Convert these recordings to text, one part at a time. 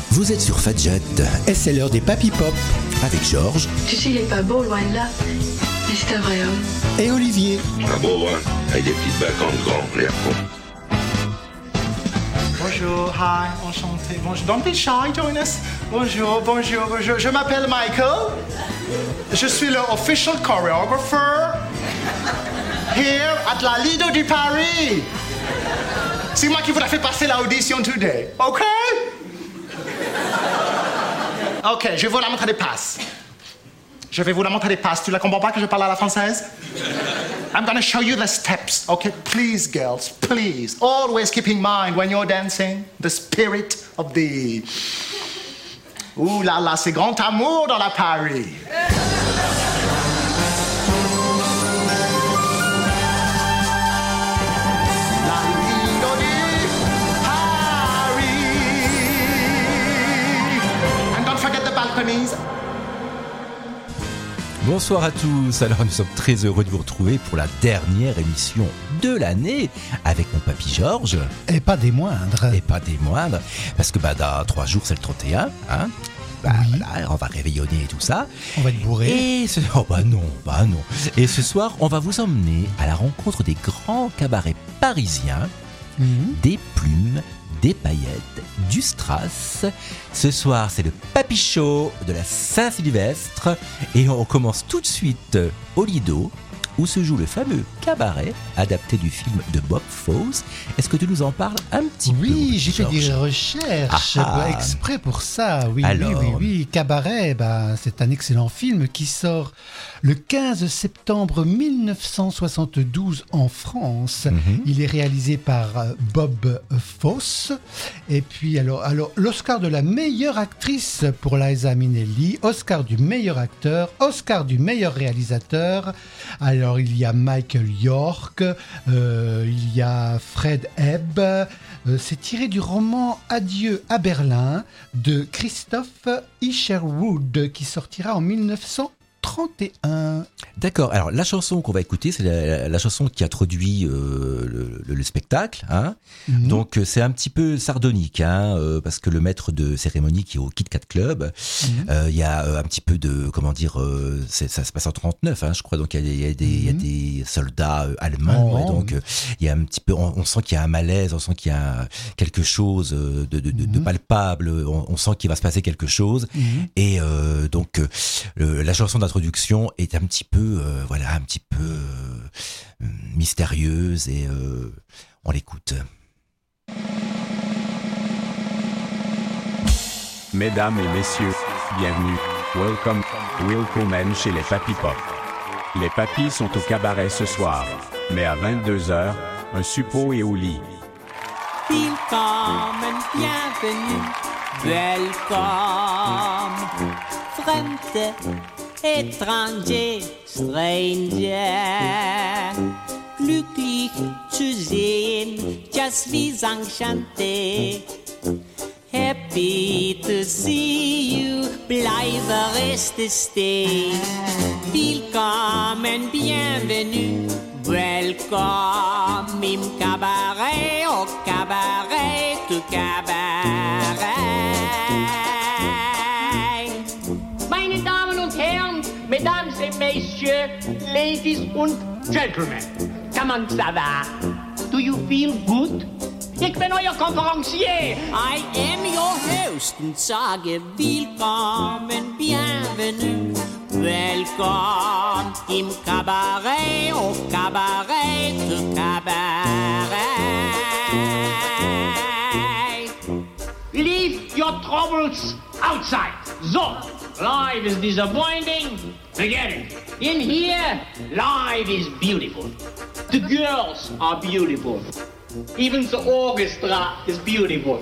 Vous êtes sur Fadjet. Et c'est l'heure des Papy Pop. Avec Georges. Tu sais, il est pas beau, loin de là. Mais c'est un vrai homme. Et Olivier. Pas beau, hein? Avec des petites vacances grands, l'air con. Bonjour, hi, enchanté. Bonjour, don't be shy, join us. Bonjour. Je m'appelle Michael. Je suis le official choreographer here at la Lido de Paris. C'est moi qui vous a fait passer l'audition today, ok? Ok, je vais vous la montrer des passes. Tu la comprends pas que je parle à la française? I'm gonna show you the steps, okay? Please, girls, please. Always keep in mind when you're dancing, the spirit of the... Ouh là là, c'est grand amour dans la Paris. La Lido di Paris. And don't forget the balconies. Bonsoir à tous, alors nous sommes très heureux de vous retrouver pour la dernière émission de l'année avec mon papy Georges. Et pas des moindres. Parce que dans 3 jours c'est le 31, hein. Oui. Voilà, on va réveillonner et tout ça. On va être bourré. Et non. Et ce soir, on va vous emmener à la rencontre des grands cabarets parisiens, des plumes, des paillettes, du strass. Ce soir, c'est le Papy Show de la Saint-Sylvestre. Et on commence tout de suite au Lido, où se joue le fameux cabaret adapté du film de Bob Fosse. Est-ce que tu nous en parles un petit peu? Oui, j'ai fait des Georges? recherches exprès pour ça. Oui. Cabaret, c'est un excellent film qui sort le 15 septembre 1972 en France. Il est réalisé par Bob Fosse. Et puis, alors l'Oscar de la meilleure actrice pour Liza Minnelli, Oscar du meilleur acteur, Oscar du meilleur réalisateur. Alors, il y a Michael York, il y a Fred Ebb. C'est tiré du roman Adieu à Berlin de Christophe Isherwood qui sortira en 1931. D'accord, alors la chanson qu'on va écouter, c'est la chanson qui introduit le spectacle, hein. Donc c'est un petit peu sardonique, hein, parce que le maître de cérémonie qui est au Kit Kat Club, il y a un petit peu de, ça se passe en 39, hein, je crois, donc il y a des soldats allemands, et donc il y a un petit peu, on sent qu'il y a un malaise, on sent qu'il y a quelque chose de palpable, on sent qu'il va se passer quelque chose, et donc la chanson d'introduction est un petit peu mystérieuse et on l'écoute. Mesdames et messieurs, bienvenue, welcome chez les Papy Pop. Les papys sont au cabaret ce soir, mais à 22h, un suppôt est au lit. Willkommen, bienvenue, welcome, Fremde, étranger, stranger, glücklich zu sehen, just wie enchanté. Happy to see you, bleibe reste stay. Willkommen, bienvenue, welcome im cabaret, au cabaret, du cabaret. Meine Damen und Herren, Mesdames et Messieurs, Ladies und Gentlemen, comment ça va? Do you feel good? Ich bin euer Konferencier. I am your host und sage willkommen, bienvenue, welcome im Cabaret, au Cabaret, du Cabaret. Leave your troubles outside. So, life is disappointing. Forget it. In here, life is beautiful. The girls are beautiful. Even the orchestra is beautiful.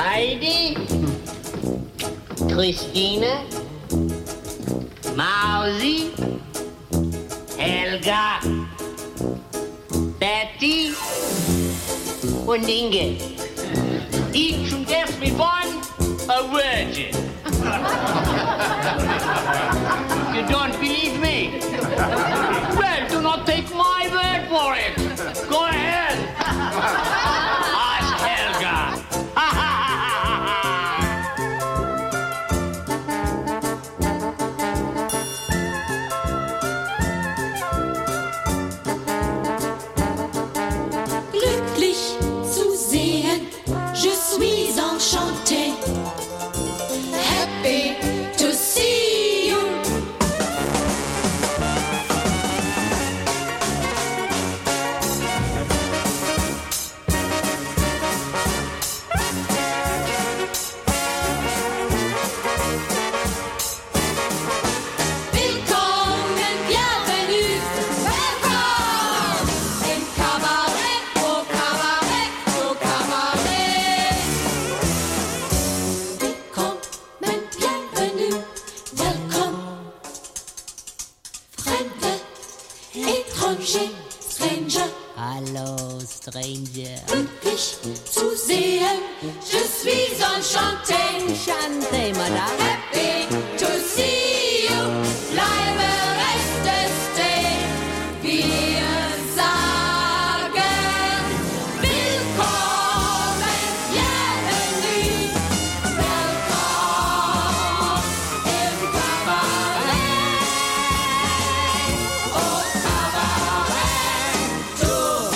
Heidi, Christine, Mausi, Helga, Betty und Inge. Each and every one a virgin. You don't believe me? Well, do not take my word for it. Go ahead. Ask Helga. Glücklich zu sehen, je suis enchantée. Happy to see you. Willkommen, bienvenue, welcome. Im Kabarett, au Kabarett, au Kabarett. Willkommen, bienvenue, welcome. Fremde, étranger, stranger. Hallo, Stranger. Glücklich zu sehen, je suis enchantée. Enchanté, madame. Happy to see you, bleibe reste stay. Wir sagen willkommen, bienvenue, welcome im Kabarett, au Kabarett, au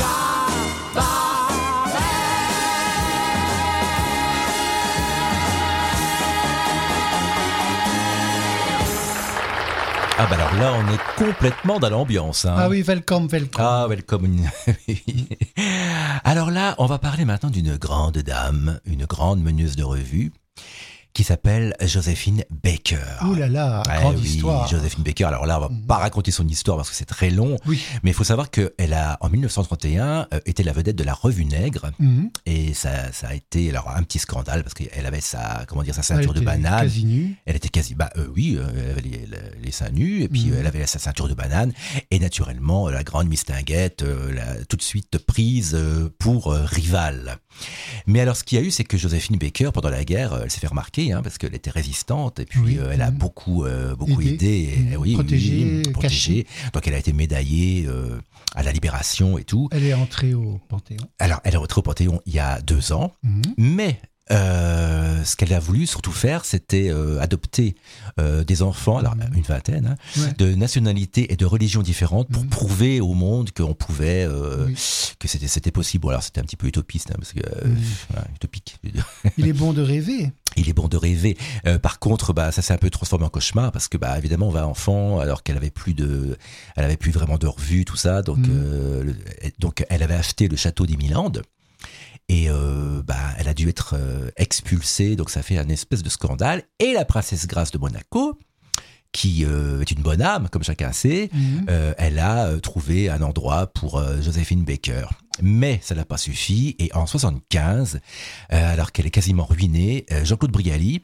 Ah bah alors là, on est complètement dans l'ambiance. Hein. Ah oui, welcome. Ah, welcome. Alors là, on va parler maintenant d'une grande dame, une grande meneuse de revue, qui s'appelle Joséphine Baker. Ouh là là, grande histoire. Joséphine Baker. Alors là, on va pas raconter son histoire parce que c'est très long. Oui. Mais il faut savoir qu'elle a, en 1931, été la vedette de la Revue Nègre. Et ça a été alors un petit scandale parce qu'elle avait sa ceinture de banane. Quasi nue. Elle était quasi, oui, elle avait les seins nus et puis elle avait sa ceinture de banane. Et naturellement, la grande mistinguette, tout de suite prise pour rivale. Mais alors, ce qu'il y a eu, c'est que Joséphine Baker, pendant la guerre, elle s'est fait remarquer, hein, parce qu'elle était résistante, et puis elle a beaucoup aidé, protégée. Donc, elle a été médaillée à la Libération et tout. Elle est entrée au Panthéon. Alors, elle est entrée au Panthéon il y a 2 ans, mais ce qu'elle a voulu surtout faire, c'était adopter des enfants, alors une vingtaine, de nationalités et de religions différentes pour prouver au monde qu'on pouvait, que c'était possible. Bon, alors c'était un petit peu utopiste, hein, parce que utopique. Je veux dire. Il est bon de rêver. Il est bon de rêver. Par contre, ça s'est un peu transformé en cauchemar parce que, évidemment, on va enfant alors qu'elle avait plus vraiment de revue, tout ça. Donc, donc, elle avait acheté le château d'Émilandes. Et elle a dû être expulsée, donc ça fait un espèce de scandale. Et la princesse Grace de Monaco, qui est une bonne âme, comme chacun sait, elle a trouvé un endroit pour Joséphine Baker. Mais ça n'a pas suffi, et en 1975, alors qu'elle est quasiment ruinée, Jean-Claude Brialy,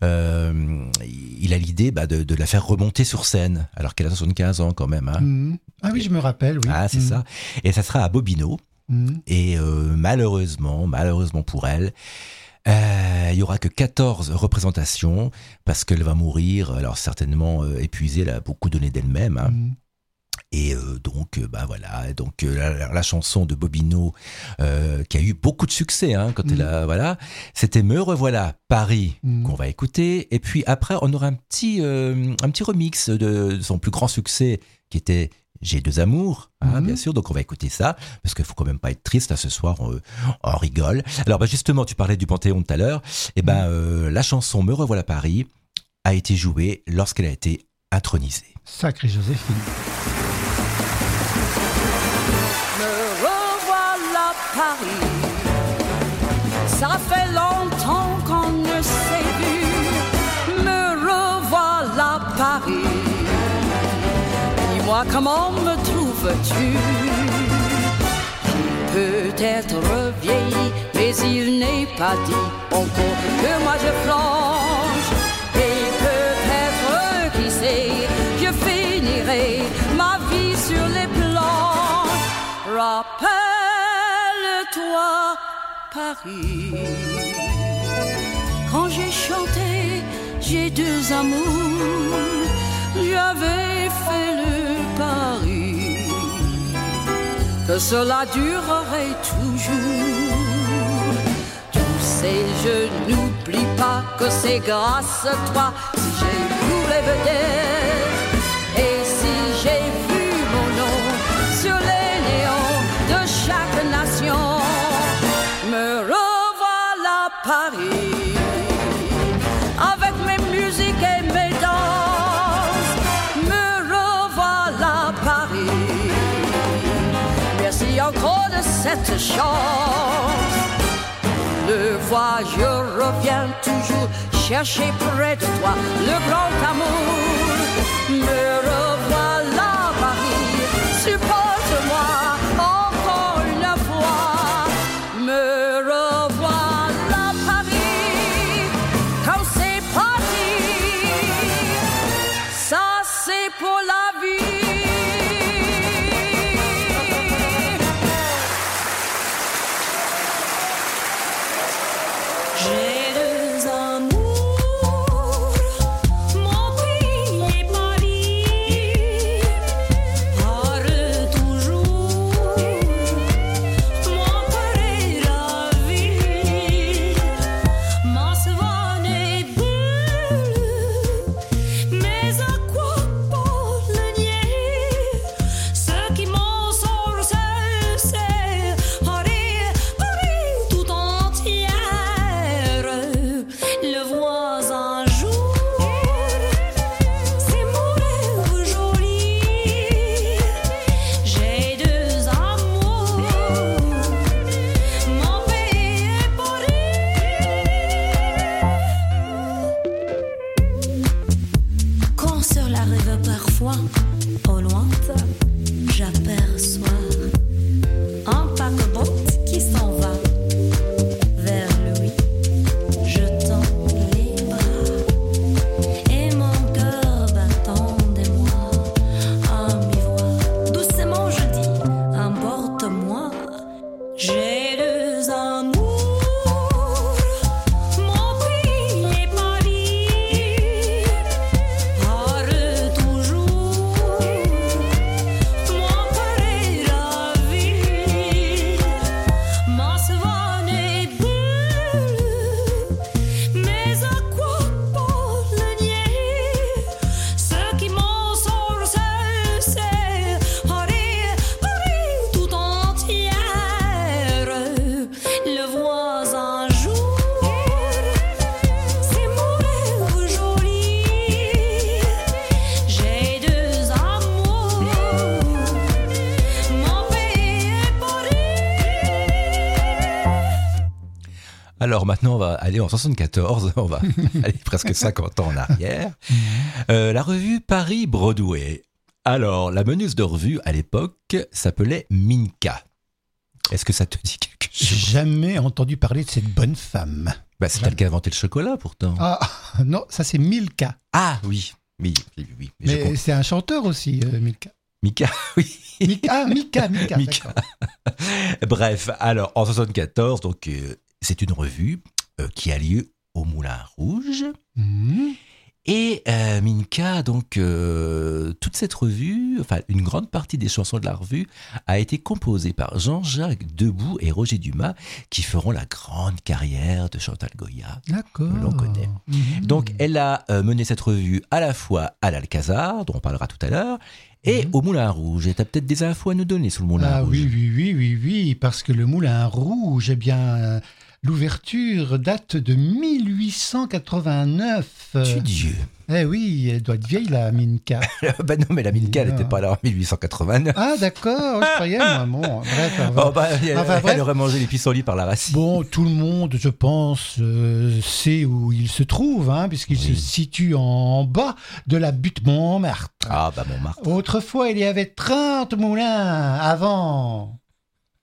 il a l'idée de la faire remonter sur scène, alors qu'elle a 75 ans quand même. Hein. Ah oui, je me rappelle, oui. Ah, c'est ça. Et ça sera à Bobino. Et malheureusement pour elle, il y aura que 14 représentations parce qu'elle va mourir, alors certainement épuisée, elle a beaucoup donné d'elle-même. Hein. Et donc voilà, donc la chanson de Bobino qui a eu beaucoup de succès quand elle a c'était Me revoilà Paris qu'on va écouter, et puis après on aura un petit remix de son plus grand succès qui était J'ai 2 amours, bien sûr, donc on va écouter ça, parce qu'il faut quand même pas être triste, là, ce soir, on rigole. Alors, justement, tu parlais du Panthéon tout à l'heure, et la chanson Me revoilà Paris a été jouée lorsqu'elle a été intronisée. Sacrée Joséphine. Me revoilà Paris, ça fait longtemps qu'on ne s'est vu. Me revoilà Paris. Dis-moi, comment me trouves-tu? Peut-être vieilli, mais Et s'il n'est pas dit encore que moi je flanche, et peut-être, qui sait, je finirai ma vie sur les planches. Rappelle-toi Paris, quand j'ai chanté j'ai deux amours, j'avais fait le pari que cela durerait toujours. Tu sais, je n'oublie pas que c'est grâce à toi si j'ai vu les vedettes et si j'ai vu mon nom sur les néons de chaque nation. Me revoilà Paris, avec mes musiques et mes danses. Me revoilà Paris, merci encore de cette chance. Le vois, je reviens toujours chercher près de toi le grand amour. Me revoilà Paris, supporte-moi encore une fois. Me revoilà Paris, quand c'est parti, ça c'est pour la vie. J'ai deux amours, mon pays et Paris. Arrête toujours, mon cœur est ravi. Ma savane est bleue, mais à quoi pour le nier? Ce qui m'en sort, c'est Paris, Paris tout entière. Le vois un jour, c'est mon rêve joli. J'ai deux amours, mon pays et Paris. Quand sur la rive parfois, au lointain, j'aperçois un paquebot qui s'en va vers lui. Je tends les bras et mon cœur battant des moi à mi-voix. Doucement je dis, emporte-moi. J'ai deux amours, mon pays et Paris. Arrête toujours, mon cœur est ravi. Ma savane est bleue, mais à quoi pour le nier? Ce qui m'en sort, c'est Paris, Paris tout entière. Le vois un jour, c'est mon rêve joli. J'ai deux amours, mon pays et Paris. Alors maintenant, on va aller en 74, on va aller presque 50 ans en arrière. La revue Paris-Broadway. Alors, la meneuse de revue, à l'époque, s'appelait Minka. Est-ce que ça te dit quelque chose? Jamais entendu parler de cette bonne femme. Bah, c'est elle qui a inventé le chocolat, pourtant. Ah, non, ça c'est Milka. Ah, oui. Oui. Mais c'est un chanteur aussi, Milka. Mika, oui. Mika. Mika. D'accord. Bref, alors, en 74, donc, c'est une revue qui a lieu au Moulin Rouge. Mmh. Et Minka, donc, toute cette revue, enfin, une grande partie des chansons de la revue a été composée par Jean-Jacques Debout et Roger Dumas, qui feront la grande carrière de Chantal Goya. D'accord. Que l'on connaît. Mmh. Donc, elle a mené cette revue à la fois à l'Alcazar, dont on parlera tout à l'heure, et au Moulin Rouge. Et tu as peut-être des infos à nous donner sur le Moulin Rouge. Oui, parce que le Moulin Rouge, eh bien, l'ouverture date de 1889. Tu Dieu. Eh oui, elle doit être vieille, la Minka. Ben non, mais la Minka, elle n'était pas là en 1889. Ah, d'accord, je croyais, moi. Bon, bref. Elle aurait mangé les pissenlits par la racine. Bon, tout le monde, je pense, sait où il se trouve, hein, puisqu'il se situe en bas de la butte Montmartre. Ah, bah Montmartre. Autrefois, il y avait 30 moulins avant.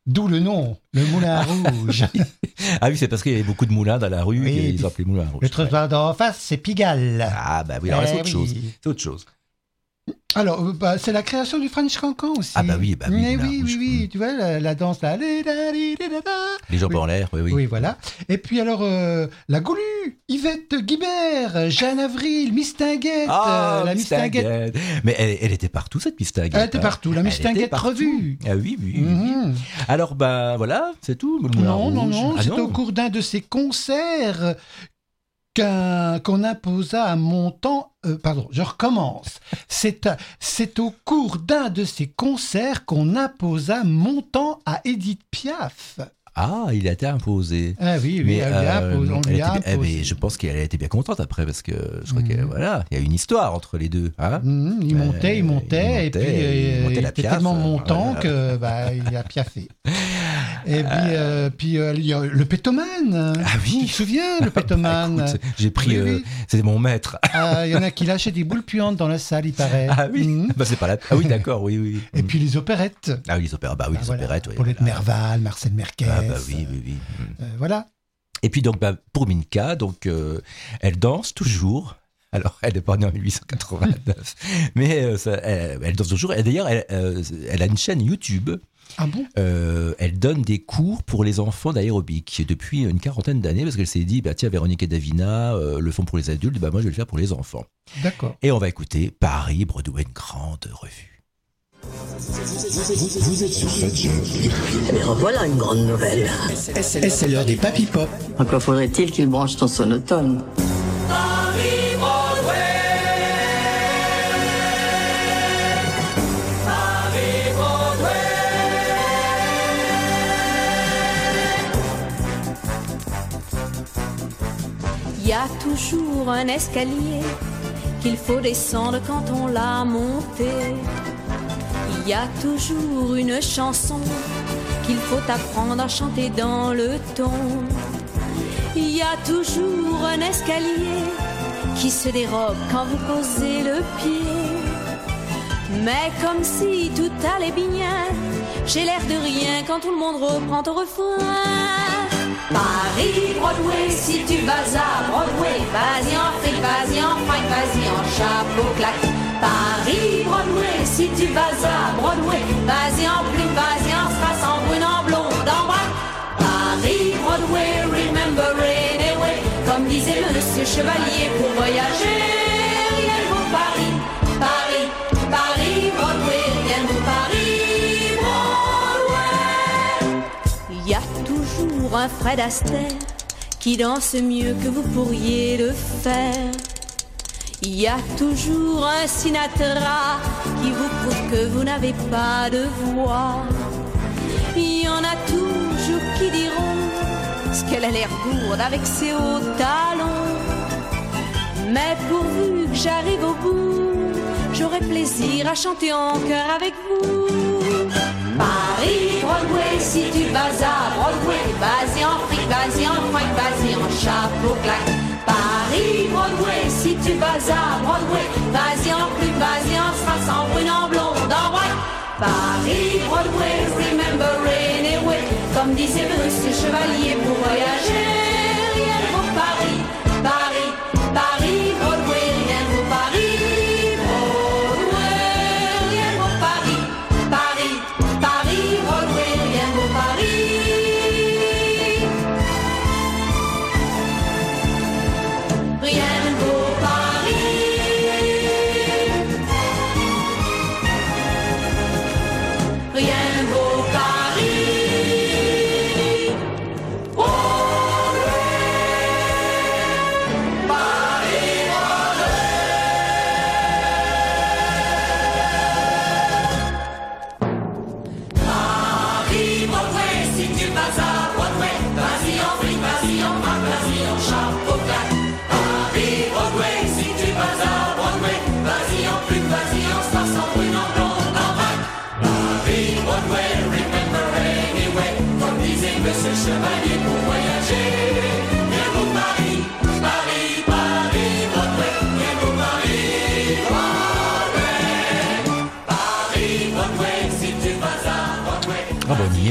D'où le nom, le Moulin Rouge. Ah oui, c'est parce qu'il y avait beaucoup de moulins dans la rue, Oui, et ils ont appelé Moulin Rouge. Le trottoir d'en face, c'est Pigalle. Ah bah oui, alors là, c'est autre chose. C'est autre chose. Alors, c'est la création du French Cancan aussi. Ah bah oui, Mais Moulin oui, Rouge. oui, tu vois, la danse là. Les jambes en l'air, oui, oui. Oui, voilà. Et puis alors, la Goulue, Yvette Guibert, Jeanne Avril, Mistinguette, la Mistinguette. Mais elle était partout, cette Mistinguette. Elle était partout, la Mistinguette revue. Ah oui, oui, oui. Alors, bah voilà, c'est tout. Le Moulin Rouge. Non, Ah, c'est au cours d'un de ces concerts qu'on imposa un montant... pardon, je recommence. C'est au cours d'un de ces concerts qu'on imposa un montant à Édith Piaf. Ah, il a été imposé. Ah oui, mais on lui a imposé. Mais je pense qu'elle a été bien contente après, parce que je crois qu'il y a une histoire entre les deux. Hein, il montait, et puis il la était Piaf, tellement montant que il a piaffé. Et puis il y a le pétomane. Ah oui. Tu te souviens, le pétomane? Écoute, j'ai pris... Oui. C'était mon maître. Il y en a qui lâchaient des boules puantes dans la salle, il paraît. Ah oui. Bah, c'est pas là. Ah oui, d'accord, oui. Et puis les opérettes. Ah oui, les opérettes. Bah oui, les opérettes. Oui, Paulette Merval, Marcel Merquès. Ah bah oui. Voilà. Et puis donc pour Minka, donc elle danse toujours. Alors elle n'est pas née en 1889, mais elle danse toujours. Et d'ailleurs elle a une chaîne YouTube. Ah bon? Elle donne des cours pour les enfants d'aérobic depuis une quarantaine d'années, parce qu'elle s'est dit tiens, Véronique et Davina le font pour les adultes, moi je vais le faire pour les enfants. D'accord. Et on va écouter Paris, Broadway, une grande revue. Vous êtes sur Fudge. Mais revoilà une grande nouvelle. C'est l'heure des Papy Pop. Encore faudrait-il qu'il branche ton sonotone. Paris Broadway. Paris Broadway. Il y a toujours un escalier qu'il faut descendre quand on l'a monté. Il y a toujours une chanson qu'il faut apprendre à chanter dans le ton. Il y a toujours un escalier qui se dérobe quand vous posez le pied. Mais comme si tout allait bien, j'ai l'air de rien quand tout le monde reprend au refrain. Paris, Broadway, si tu vas à Broadway, vas-y en fric, vas-y en fringue, vas-y en chapeau claque. Paris, Broadway, si tu vas à Broadway, vas-y en plume, vas-y en strass, en brune, en blonde, en braque. Paris, Broadway, remember anyway, comme disait Monsieur Chevalier, pour voyager, rien ne vaut Paris. Paris, Paris, Broadway, rien ne vaut Paris, Broadway. Il y a toujours un Fred Astaire qui danse mieux que vous pourriez le faire. Il y a toujours un Sinatra qui vous prouve que vous n'avez pas de voix. Il y en a toujours qui diront ce qu'elle a l'air gourde avec ses hauts talons. Mais pourvu que j'arrive au bout, j'aurai plaisir à chanter en chœur avec vous. Paris, Broadway, si tu vas à Broadway, vas-y en fric, vas-y en fringue, vas-y en chapeau claque. Paris, Broadway, si tu vas à Broadway, vas-y en plume, vas-y en strass, en brune, en blonde, en white. Paris, Broadway, remember anyway, comme disait Monsieur Chevalier, pour voyager, rien ne vaut Paris. Paris, Paris, Broadway, rien ne vaut Paris. Broadway, rien ne vaut Paris. Paris, Paris, Broadway, rien ne vaut Paris. Rien ne vaut Paris. Rien ne vaut Paris. Paris, Broadway, si tu vas à Broadway, vas-y en fric, vas-y en fringue, vas-y en chapeau claque. Paris, Broadway, si tu vas à Broadway, vas-y en plume, vas-y en strass, en brune, en blonde, en vrac. Paris, Broadway, remember anyway, comme disait Monsieur Chevalier, pour voyager. Rien vaut Paris, Paris, Paris, Broadway, rien vaut Paris, Broadway. Paris, Broadway, si tu vas à Broadway. Ah bon, on y est,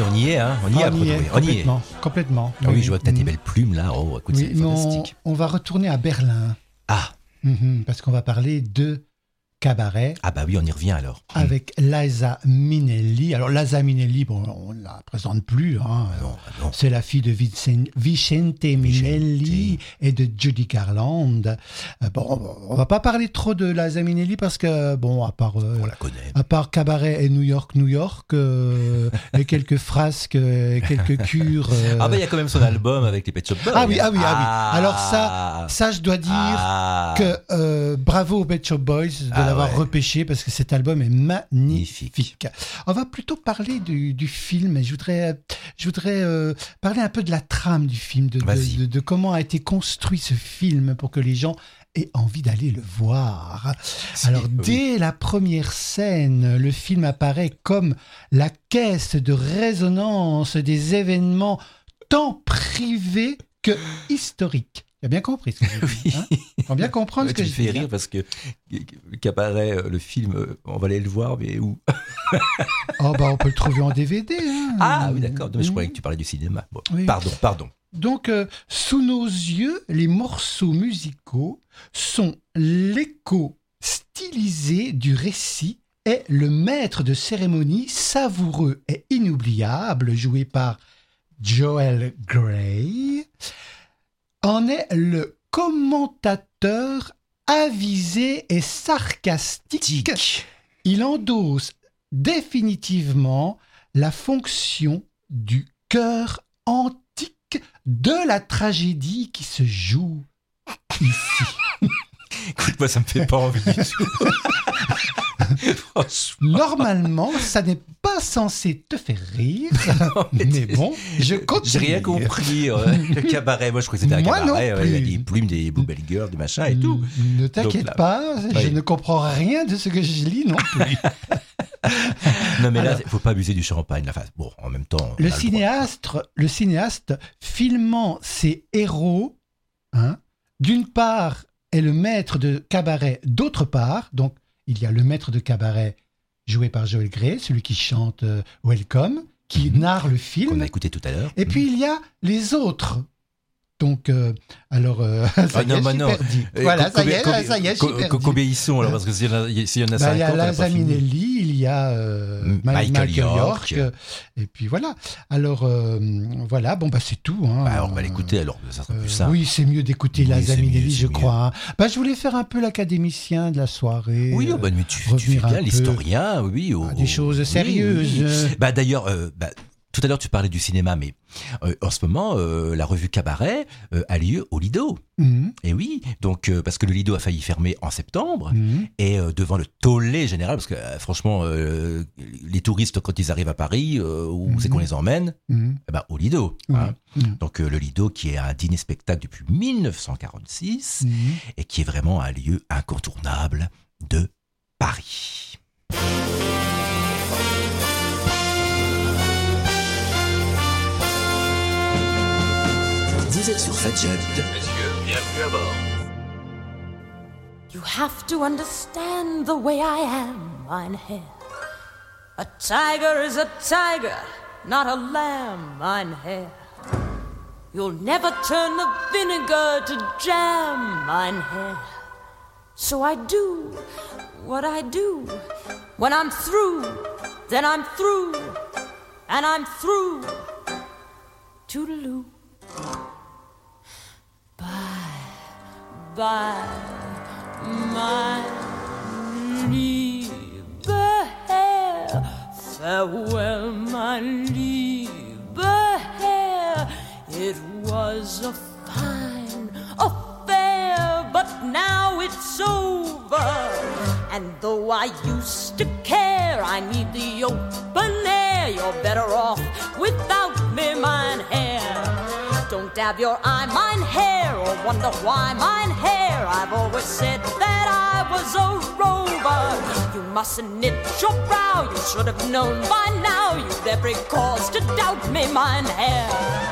on y est, hein. On y est à Broadway. On y est. Complètement. Ah oui, je vois que t'as tes belles plumes là. Oh, écoute, c'est fantastique. On va retourner à Berlin. Ah. Parce qu'on va parler de cabaret. Ah bah oui, on y revient alors. Avec Liza Minnelli. Alors Liza Minnelli, bon, on ne la présente plus. Hein. Non. C'est la fille de Vicente Minnelli et de Judy Garland. Bon, on va pas parler trop de Liza Minnelli parce que, bon, à part, on la connaît. À part cabaret et New York, et quelques frasques, quelques cures. Ah bah il y a quand même son album avec les Pet Shop Boys. Ah oui. Alors ça je dois dire que bravo aux Pet Shop Boys de l'avoir repêché parce que cet album est magnifique. On va plutôt parler du film. Je voudrais parler un peu de la trame du film, de comment a été construit ce film pour que les gens aient envie d'aller le voir. Alors, dès la première scène, le film apparaît comme la caisse de résonance des événements tant privés que historiques. Tu as bien compris ce que je dis, hein? On va bien comprendre ce que je dis. Tu me fais rire parce que Cabaret, le film, on va aller le voir, mais où? Oh bah on peut le trouver en DVD. Hein. Ah oui, d'accord. Mais je croyais que tu parlais du cinéma. Bon, oui. Pardon. Donc, sous nos yeux, les morceaux musicaux sont l'écho stylisé du récit et le maître de cérémonie savoureux et inoubliable, joué par Joel Grey, en est le commentateur avisé et sarcastique. Il endosse définitivement la fonction du cœur antique de la tragédie qui se joue ici. Écoute, moi, ça me fait pas envie du tout. Normalement, ça n'est pas censé te faire rire, mais bon, je continue. J'ai rien compris. Le cabaret, moi je croyais que c'était un cabaret. Il y a des plumes, des Bluebell Girls, des machins et tout. Ne t'inquiète pas, je ne comprends rien de ce que je lis non plus. Non mais là, il ne faut pas abuser du champagne. Enfin, bon, en même temps... Le cinéaste filmant ses héros, hein, d'une part, est le maître de cabaret, d'autre part, donc il y a le maître de cabaret joué par Joel Grey, celui qui chante Welcome, qui narre le film. Qu'on a écouté tout à l'heure. Et puis il y a les autres. Donc, voilà, ça y est, je suis perdu. Qu'obéissons alors, parce que s'il y en a 50, il y a Liza Minnelli, il y a Michael York, et puis voilà. Alors, voilà, bon, c'est tout. Hein. On va l'écouter, alors, ça sera plus simple. Oui, c'est mieux d'écouter Liza Minnelli, je crois. Hein. Je voulais faire un peu l'académicien de la soirée. Oui, mais tu fais bien l'historien, oui. Des choses sérieuses. Oui. D'ailleurs, tout à l'heure, tu parlais du cinéma, mais en ce moment, la revue Cabaret a lieu au Lido. Et oui, donc parce que le Lido a failli fermer en septembre, et devant le tollé général, parce que franchement, les touristes, quand ils arrivent à Paris, où c'est qu'on les emmène? Au Lido. Hein. Donc le Lido, qui est un dîner-spectacle depuis 1946, et qui est vraiment un lieu incontournable de Paris. Vous êtes sur Fadjet. Messieurs, bienvenue à bord. You have to understand the way I am, mein Herr. A tiger is a tiger, not a lamb, mein Herr. You'll never turn the vinegar to jam, mein Herr. So I do what I do. When I'm through, then I'm through. And I'm through. Toodaloo. Bye, my liebe Herr. Farewell, my liebe Herr. It was a fine affair, but now it's over. And though I used to care, I need the open air. You're better off without me, mein Herr. Don't dab your eye, mein Herr, or wonder why, mein Herr. I've always said that I was a rover. You mustn't knit your brow, you should have known by now. You've every cause to doubt me, mein Herr.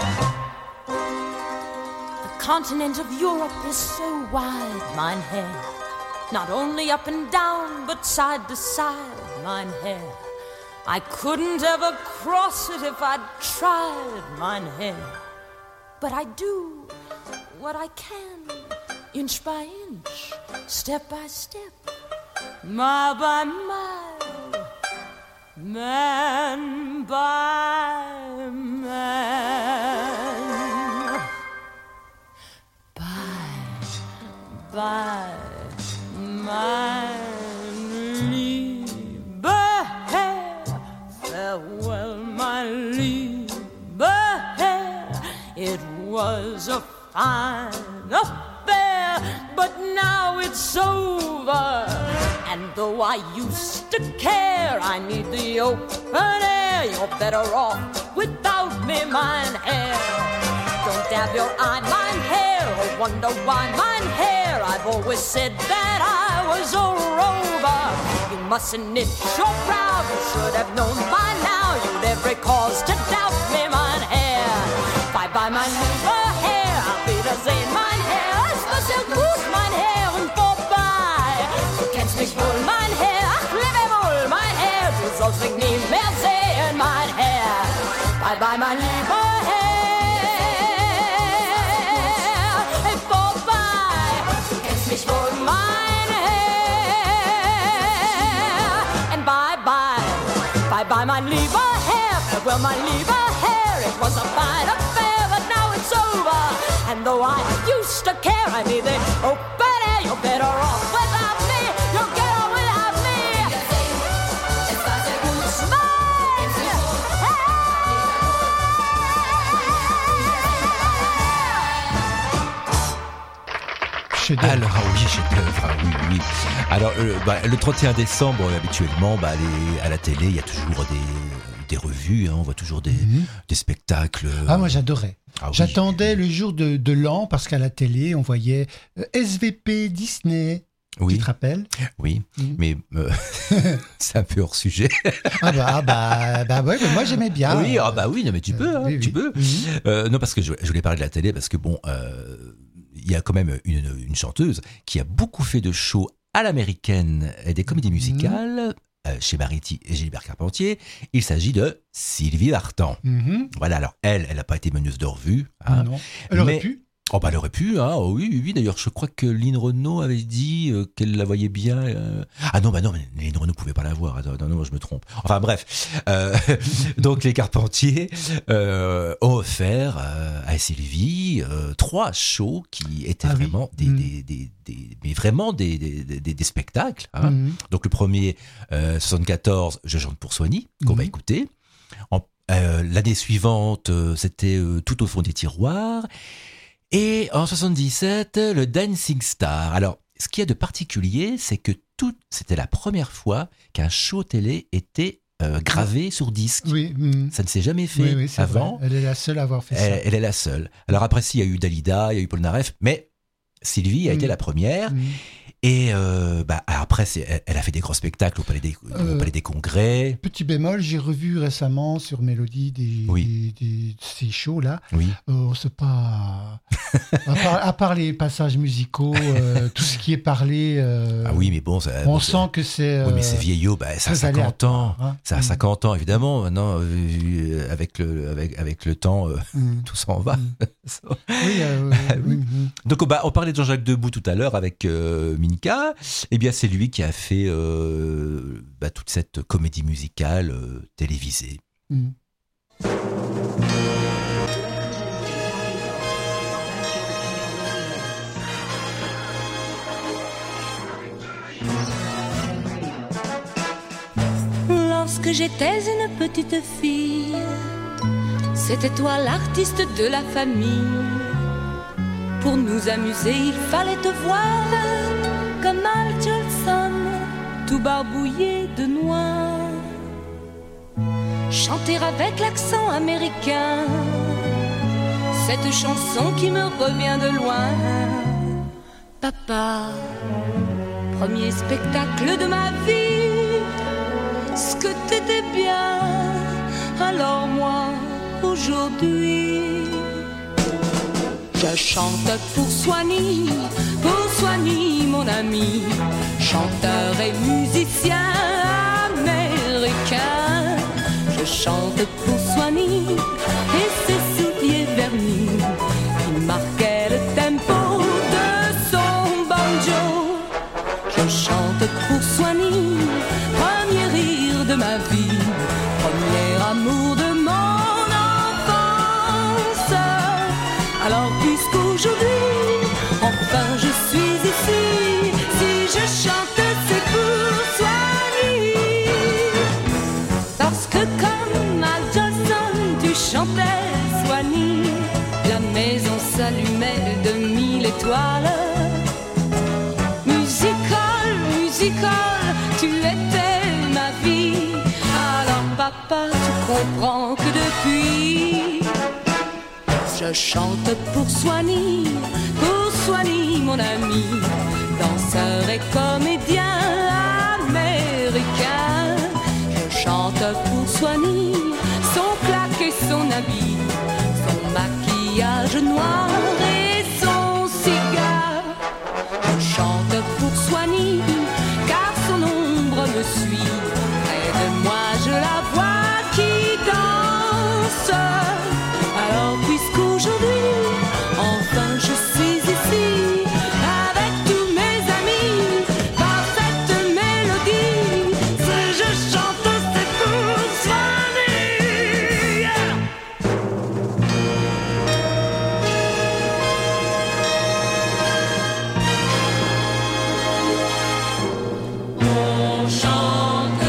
The continent of Europe is so wide, mein Herr. Not only up and down, but side to side, mein Herr. I couldn't ever cross it if I'd tried, mein Herr. But I do what I can, inch by inch, step by step, mile by mile, man by man. Bye, mein lieber Herr. Farewell, mein lieber Herr. It was a fine affair, but now it's over. And though I used to care, I need the open air. You're better off without me, mein Herr. Don't dab your eye, mein Herr, or wonder why, mein Herr. I've always said that I was a rover. You mustn't knit your brow, you should have known by now. You'd every cause to doubt me, mein Herr. Bye-bye, mein lieber Herr, auf Wiedersehen, mein Herr. Es war sehr gut, mein Herr, und vorbei. Du kennst mich wohl, mein Herr, ach, lebe wohl, mein Herr. Du sollst mich nie mehr sehen, mein Herr. Bye-bye, mein lieber Herr. Ich wohl, mein Herr, and bye bye, bye bye, mein lieber Herr, farewell, mein lieber Herr. It was a fine affair, but now it's over. And though I used to care, I need the open air. You're better off without me. You'll get on without me. Alors, oui, chef-d'œuvre, oui. Alors, le 31 décembre, habituellement, à la télé, il y a toujours des revues, hein, on voit toujours des spectacles. Ah, moi, j'adorais. Ah, oui. J'attendais le jour de l'an, parce qu'à la télé, on voyait SVP Disney. Oui. Tu te rappelles? Oui, mais c'est un peu hors sujet. Ouais, mais moi j'aimais bien. Oui, oui, non, mais tu peux, tu peux. Non, parce que je voulais parler de la télé, parce que il y a quand même une chanteuse qui a beaucoup fait de shows à l'américaine et des comédies musicales chez Mariti et Gilbert Carpentier. Il s'agit de Sylvie Vartan. Voilà, alors elle n'a pas été meneuse de revue. Hein, non, elle aurait pu. Elle aurait pu, hein. Oh, oui. D'ailleurs, je crois que Lynn Renaud avait dit qu'elle la voyait bien. Ah non, mais Lynn Renaud pouvait pas la voir. Non, je me trompe. Enfin bref. Donc les Carpentiers ont offert à Sylvie 3 shows qui étaient vraiment des spectacles. Hein. Donc le premier, 74, Je chante pour Swanny, qu'on va écouter. L'année suivante, c'était Tout au fond des tiroirs. Et en 77, le Dancing Star. Alors, ce qu'il y a de particulier, c'est que c'était la première fois qu'un show télé était gravé sur disque. Oui. Ça ne s'est jamais fait avant. Vrai. Elle est la seule à avoir fait ça. Elle est la seule. Alors après, il y a eu Dalida, il y a eu Polnareff, mais Sylvie a été la première. Et après, elle a fait des gros spectacles au Palais des Congrès. Petit bémol, j'ai revu récemment sur Mélodie ces shows-là. Oui. C'est pas... à part les passages musicaux, tout ce qui est parlé... Ah oui, mais bon... on sent que c'est... oui, mais c'est vieillot, ça a 50 ans. Hein. Ça a 50 ans, évidemment. Maintenant, avec le temps, tout s'en va. Oui. Donc, on parlait de Jean-Jacques Debout tout à l'heure avec Minka. Eh bien, c'est lui qui a fait toute cette comédie musicale télévisée. Lorsque j'étais une petite fille, c'était toi l'artiste de la famille. Pour nous amuser, il fallait te voir comme Al Jolson, tout barbouillé de noir. Chanter avec l'accent américain cette chanson qui me revient de loin. Papa, premier spectacle de ma vie, ce que t'étais bien, alors moi, aujourd'hui je chante pour Swanny, mon ami, chanteur et musicien américain. Je chante pour Swanee et ses souliers vernis qui marquaient le tempo de son banjo. Je chante pour Swanee, premier rire de ma vie, premier amour de mon enfance. Alors puisqu'aujourd'hui, enfin je suis ici, si je chante c'est pour Swanee. Parce que comme à Johnson tu chantais Swanee, la maison s'allumait de 1000 étoiles. Musical, musical, tu étais ma vie. Alors papa, tu comprends que depuis je chante pour Swanee mon ami, danseur et comédien américain. Je chante pour Swanee, son claque et son habit, son maquillage noir et son cigare. Je chante pour Swanee, car son ombre me suit. Près de moi je la vois qui danse. Alors puisqu'aujourd'hui, enfin je suis ici, avec tous mes amis, par cette mélodie, si je chante c'est pour Swanee. Yeah. On chante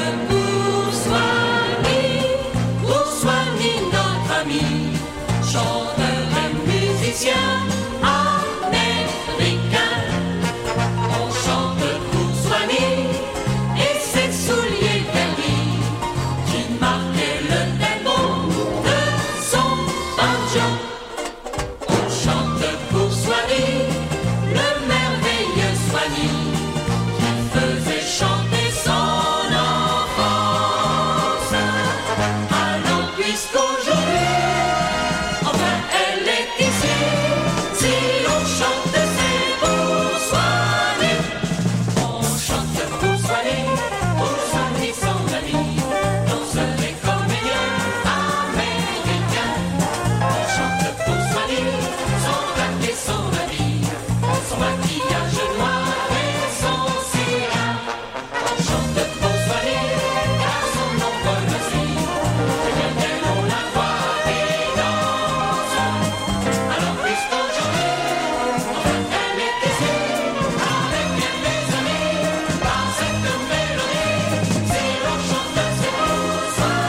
pour Swanee notre ami, chanteur et musicien américain. On chante pour Swanee et ses souliers vernis qui marquaient le tempo de son banjo. On chante pour Swanee, le merveilleux Swanee qui faisait chanter son enfance. Alors puisqu'aujourd'hui, enfin elle est ici, si l'on chante c'est pour Swanee. On chante pour Swanee son ami, danseur et comédien américain. On chante pour Swanee, son claque et son habit, son maquillage noir et son cigare. On chante pour Swanee, car son ombre me suit, et bien qu'elle on la voit et danse. Alors puisqu'aujourd'hui, enfin elle est ici, avec bien mes amis, par cette mélodie, si l'on chante c'est pour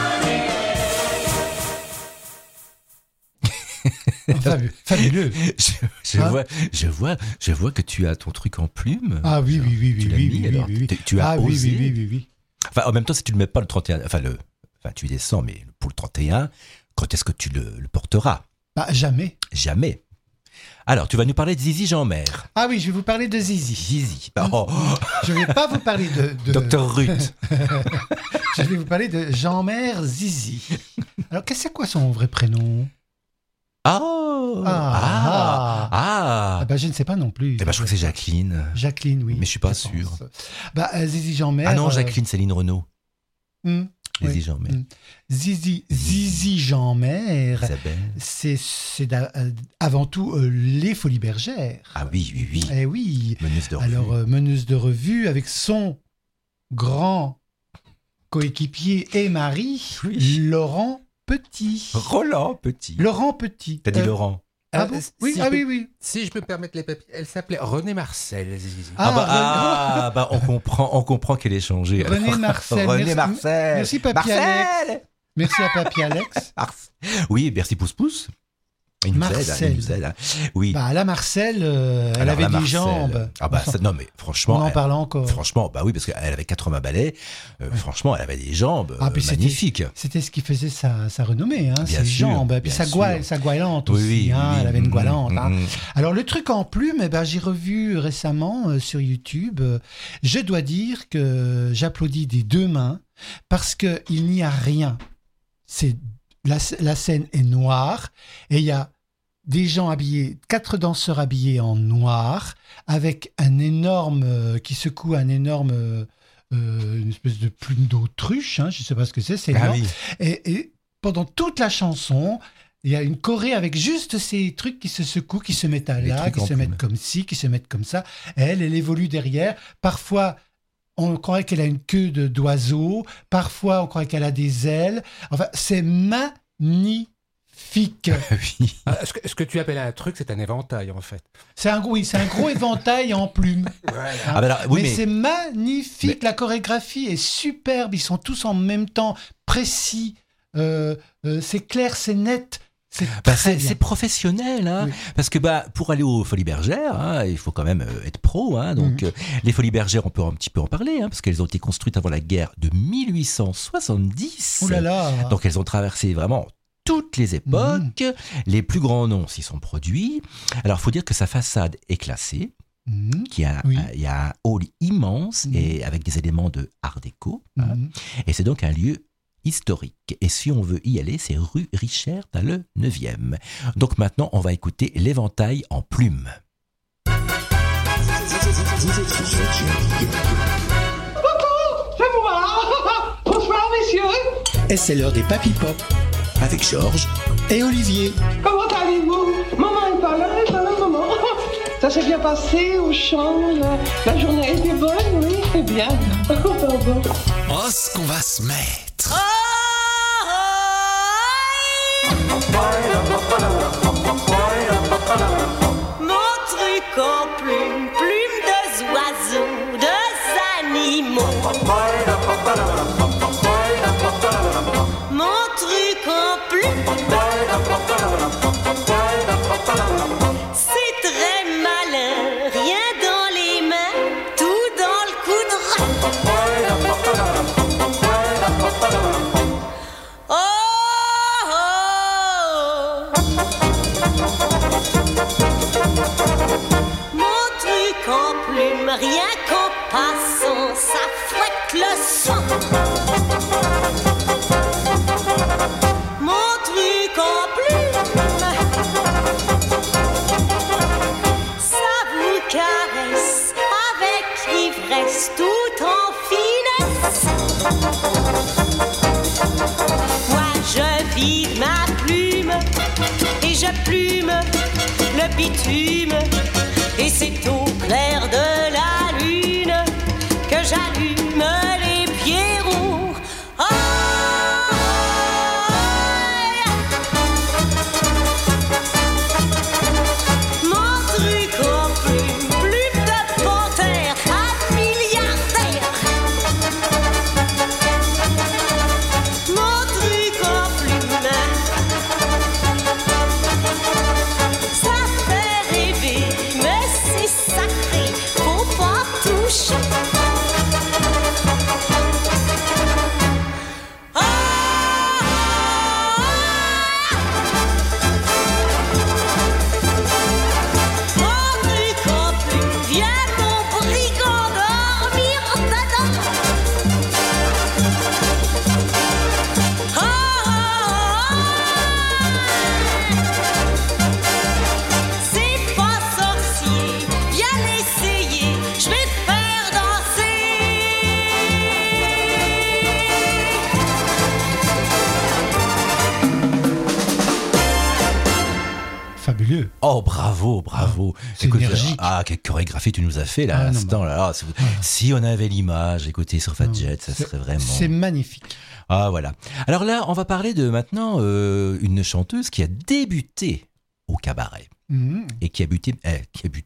Swanee. Fabuleux. Je vois que tu as ton truc en plume. Ah oui, Tu l'as mis, alors. Tu as osé. Oui. Enfin, en même temps, si tu ne le mets pas le 31, enfin, tu descends, mais pour le 31, quand est-ce que tu le porteras? Bah, jamais. Jamais. Alors, tu vas nous parler de Zizi Jeanmer. Ah oui, je vais vous parler de Zizi. Zizi. Oh. Je ne vais pas vous parler de... Dr Ruth. Je vais vous parler de Jeanmer Zizi. Alors, c'est quoi son vrai prénom? Ah bah, je ne sais pas non plus. Eh ben, je crois que c'est Jacqueline. Jacqueline, oui. Mais je suis pas sûr. Bah, Zizi Jeanmer. Ah non, Jacqueline, Céline Renaud. Zizi Jeanmer. Zizi Jeanmer, c'est avant tout les Folies Bergères. Ah oui. Eh oui. Meneuse de revue. Alors, meneuse de revue avec son grand coéquipier et mari, Laurent Petit. Roland Petit. Laurent Petit. T'as dit Laurent. Ah bon? Oui, oui. Si je peux me permettre les papiers, elle s'appelait René Marcel. On comprend qu'elle est changée. René Marcel. Merci Papy Alex. Merci à Papy Alex. Oui, merci Pouce-Pouce. Il nous aide. Oui. Bah, la Marcel, elle avait des jambes. Ah bah, non, mais franchement. On en parle encore. Franchement, bah oui, parce qu'elle avait 80 ballets. Franchement, elle avait des jambes magnifiques. C'était ce qui faisait sa renommée, hein, ses sûr, jambes. Et puis sa gouaillante aussi. Oui, elle avait une gouaillante. Alors, le truc en plume, j'ai revu récemment sur YouTube. Je dois dire que j'applaudis des deux mains parce qu'il n'y a rien. La scène est noire et il y a des gens habillés, 4 danseurs habillés en noir, avec un énorme qui secoue un énorme une espèce de plume d'autruche, je ne sais pas ce que c'est énorme. Oui. Et pendant toute la chanson, il y a une choré avec juste ces trucs qui se secouent, qui se mettent à là, qui se mettent comme ci, qui se mettent comme ça. Elle évolue derrière. Parfois, on croirait qu'elle a une queue d'oiseau. Parfois, on croirait qu'elle a des ailes. Enfin, c'est magnifique. Oui. Ce que tu appelles un truc, c'est un éventail, en fait. C'est un gros éventail en plumes. Voilà. Mais c'est magnifique. La chorégraphie est superbe. Ils sont tous en même temps précis. C'est clair, c'est net. C'est professionnel, oui. Parce que pour aller aux Folies Bergères, il faut quand même être pro. Donc les Folies Bergères, on peut un petit peu en parler, parce qu'elles ont été construites avant la guerre de 1870. Ouh là là. Donc elles ont traversé vraiment toutes les époques. Les plus grands noms s'y sont produits. Alors il faut dire que sa façade est classée. Il y a un hall immense et avec des éléments de art déco. Et c'est donc un lieu historique. Et si on veut y aller, c'est rue Richer dans le 9e. Donc maintenant, on va écouter l'éventail en plumes. C'est moi. Bonsoir, messieurs. Et c'est l'heure des Papy Pop avec Georges et Olivier. Comment allez-vous? Maman est pas là, maman. Ça s'est bien passé au champ, la journée était bonne, oui, c'est bien. Pardon. Oh, ce qu'on va se mettre. Mon truc en plume, plume d'oiseaux, d'animaux. Mon truc en plume, c'est très malin, rien dans les mains, tout dans le coudre. Rien qu'en passant, ça fouette le sang. Mon truc en plume, ça vous caresse avec ivresse tout en finesse. Moi je vide ma plume et je plume le bitume. Et c'est au clair de la lune que j'allume les pierrots. Mon truc en plume, plume de panthère à milliardaire. Mon truc en plume, ça fait rêver. C'est sacré, faut pas toucher. Mon truc en plume, viens mon brigand dormir dedans. C'est pas sorcier. Viens l'essayer, je vais te faire danser. Fabuleux. Oh, bravo. C'est énergique. Quelle chorégraphie tu nous as fait là, à l'instant. Si on avait l'image, écoutez, sur Fadjet, ça serait vraiment... C'est magnifique. Ah, voilà. Alors là, on va parler de maintenant une chanteuse qui a débuté au cabaret. Et qui a buté. Elle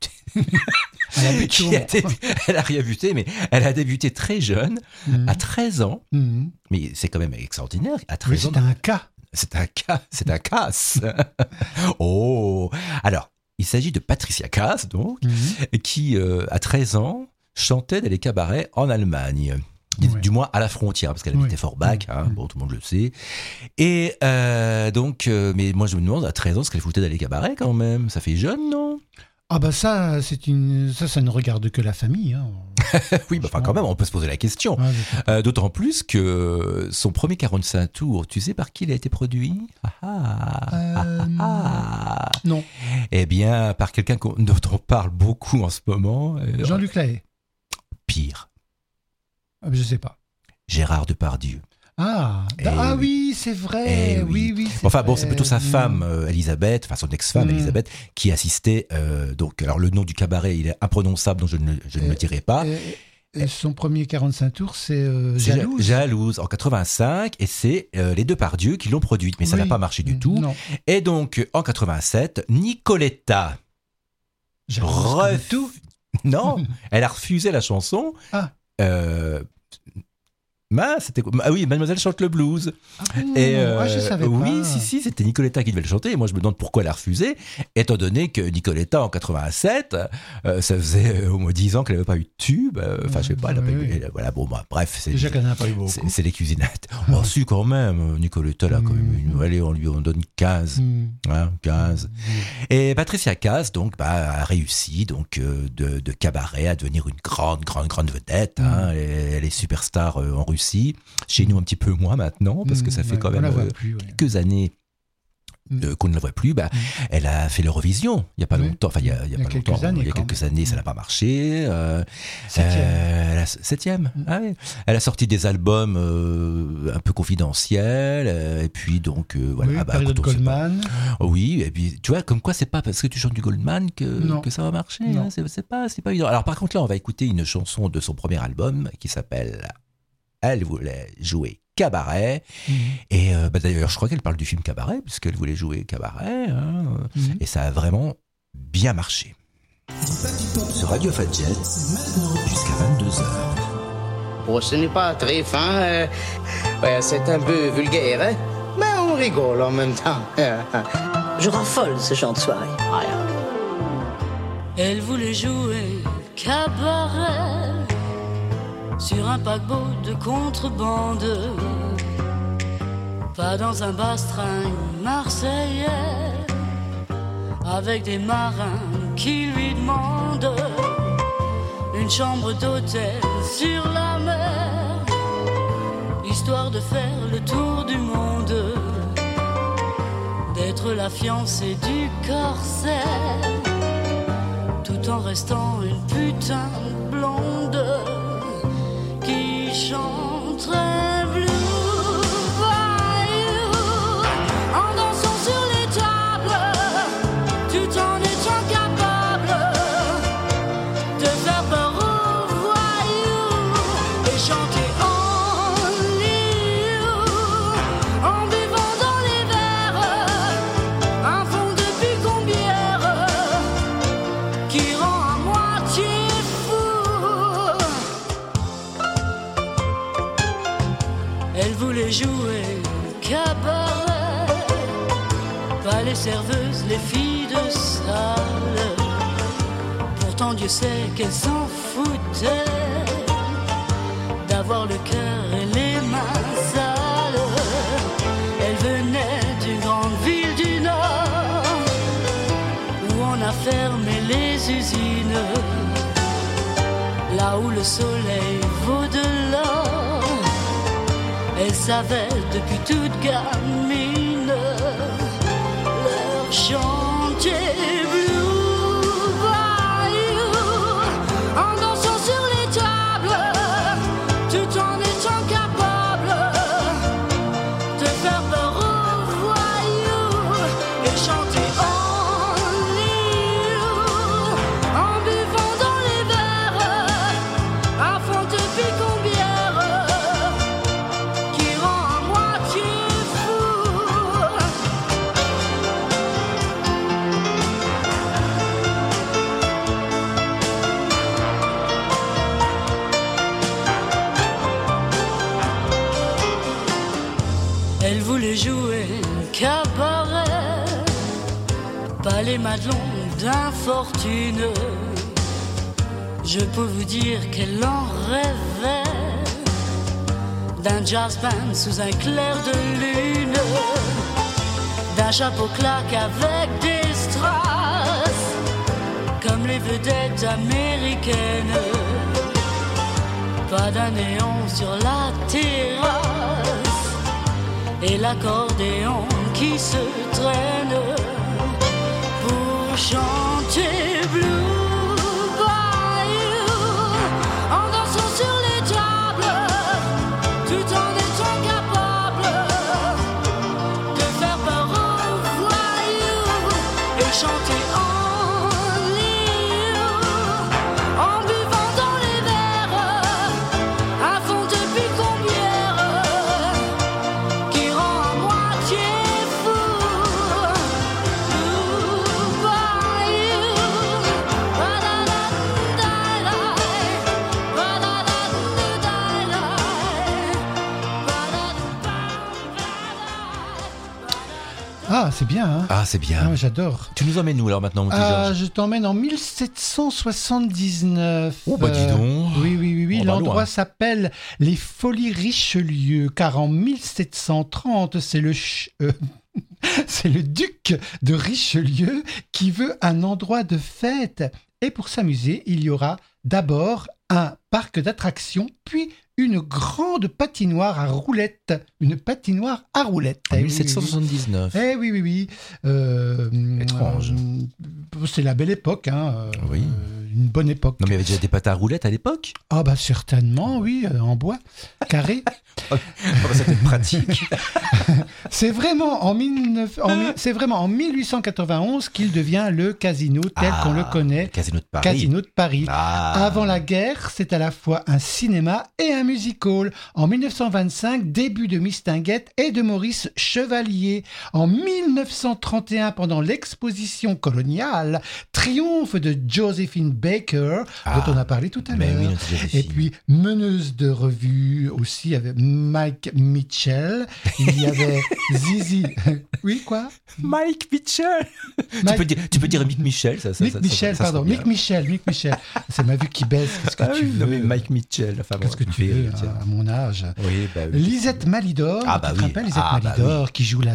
a rien buté, mais elle a débuté très jeune, à 13 ans. Mais c'est quand même extraordinaire. À 13 ans. C'est un casse. Oh. Alors, il s'agit de Patricia Cass, donc, qui, à 13 ans, chantait dans les cabarets en Allemagne. Du moins à la frontière, parce qu'elle habitait Forbach, bon, tout le monde le sait. Et mais moi je me demande, à 13 ans, ce qu'elle foutait dans les cabarets quand même. Ça fait jeune, non? Ah bah ça ne regarde que la famille. Oui, quand même, on peut se poser la question. D'autant plus que son premier 45 tours, tu sais par qui il a été produit? Non. Eh bien, par quelqu'un dont on parle beaucoup en ce moment. Jean-Luc Lahaye. Pire. Je sais pas. Gérard Depardieu. Oui, c'est vrai. Oui. Enfin bon, c'est plutôt sa femme Elisabeth, enfin son ex-femme Elisabeth, qui assistait. Donc, alors le nom du cabaret, il est imprononçable, donc je ne le dirai pas. Et son premier 45 tours, c'est Jalouse. Jalouse en 85, et c'est les Depardieu qui l'ont produite, mais ça n'a pas marché du tout. Non. Et donc en 87, Nicoletta. Tout. Non, elle a refusé la chanson. C'était oui, Mademoiselle chante le blues. Je savais pas. Oui, si, c'était Nicoletta qui devait le chanter. Et moi, je me demande pourquoi elle a refusé, étant donné que Nicoletta en 87, ça faisait au moins 10 ans qu'elle n'avait pas eu de tube. Enfin, je sais pas. Voilà, bon, bref, c'est déjà qu'elle n'a pas eu beaucoup. C'est les cuisinettes. Si, quand même, Nicoletta là, quand même. Allez, on donne 15, 15. Et Patricia Cass, donc, a réussi donc de cabaret à devenir une grande vedette. Elle est superstar en Russie. Chez nous un petit peu moins maintenant, parce que ça fait quand même quelques années qu'on ne la voit plus. Elle a fait l'Eurovision il n'y a pas longtemps. Enfin, il y a pas longtemps. Il y a quelques années, ça n'a pas marché. Septième. Ah oui. Elle a sorti des albums un peu confidentiels. Et puis donc voilà. Période Goldman. Oui. Et puis tu vois, comme quoi c'est pas parce que tu chantes du Goldman que ça va marcher. Hein, c'est pas évident. Alors par contre là, on va écouter une chanson de son premier album qui s'appelle Elle voulait jouer Cabaret. Et d'ailleurs, je crois qu'elle parle du film Cabaret, puisqu'elle voulait jouer Cabaret. Et ça a vraiment bien marché. Sur Radio Fadjet, jusqu'à 22h. Oh, ce n'est pas très fin. C'est un peu vulgaire, hein? Mais on rigole en même temps. Je raffole ce genre de soirée. Elle voulait jouer Cabaret sur un paquebot de contrebande, pas dans un bastringue marseillais, avec des marins qui lui demandent une chambre d'hôtel sur la mer, histoire de faire le tour du monde, d'être la fiancée du corsaire, tout en restant une putain de blonde qui chanterait blue bayou, en dansant sur les tables, tout en étant capable de faire peur aux voyous et chanter only you, en buvant dans les verres un fond de picombière qui rend à moitié fou. Elle voulait jouer cabaret, pas les serveuses, les filles de salle. Pourtant Dieu sait qu'elle s'en foutait d'avoir le cœur et les mains sales. Elle venait d'une grande ville du Nord où on a fermé les usines, là où le soleil vaut de l'or. Elle savait depuis toute gamine leur chanter blue bayou, en dansant sur les tables, tout en étant capable de faire peur aux voyous et chanter only you, en buvant dans les verres un fond de picombière qui rend à moitié fou. Elle voulait jouer cabaret, pas les madelons d'infortune. Je peux vous dire qu'elle en rêvait, d'un jazz band sous un clair de lune, d'un chapeau claque avec des strass, comme les vedettes américaines, pas d'un néon sur la terrasse, et l'accordéon qui se traîne pour chanter blue bayou, en dansant sur les tables, Ah, c'est bien, hein. Ah, c'est bien. Ah, j'adore. Tu nous emmènes où alors maintenant, mon petit Georges? Je t'emmène en 1779. Oh, bah dis donc. Oui. On va L'endroit loin. s'appelle les Folies Richelieu, car en 1730, c'est le duc de Richelieu qui veut un endroit de fête. Et pour s'amuser, il y aura d'abord un parc d'attractions, puis une grande patinoire à roulettes. Une patinoire à roulettes. En 1779. Oui. Étrange. C'est la belle époque, hein. Oui. Une bonne époque. Non, mais il y avait déjà des patins à roulettes à l'époque? Ah bah certainement, oui, en bois, carré. C'était pratique. C'est vraiment en 1891 qu'il devient le casino tel qu'on le connaît. Casino de Paris. Casino de Paris. Avant la guerre, c'est à la fois un cinéma et un music-hall. En 1925, début de Mistinguett et de Maurice Chevalier. En 1931, pendant l'exposition coloniale, triomphe de Josephine Baker, dont on a parlé tout à l'heure. Et puis, meneuse de revue aussi avec Mike Mitchell. Il y avait Zizi. Oui, quoi? Mike Mitchell. Tu peux dire Mick Michel. Mick Michel. C'est ma vue qui baisse. Qu'est-ce que tu veux? Non, mais Mike Mitchell. Enfin, qu'est-ce que tu veux à mon âge? Oui, bah oui. Lisette Malidor. Tu te rappelles Lisette Malidor qui joue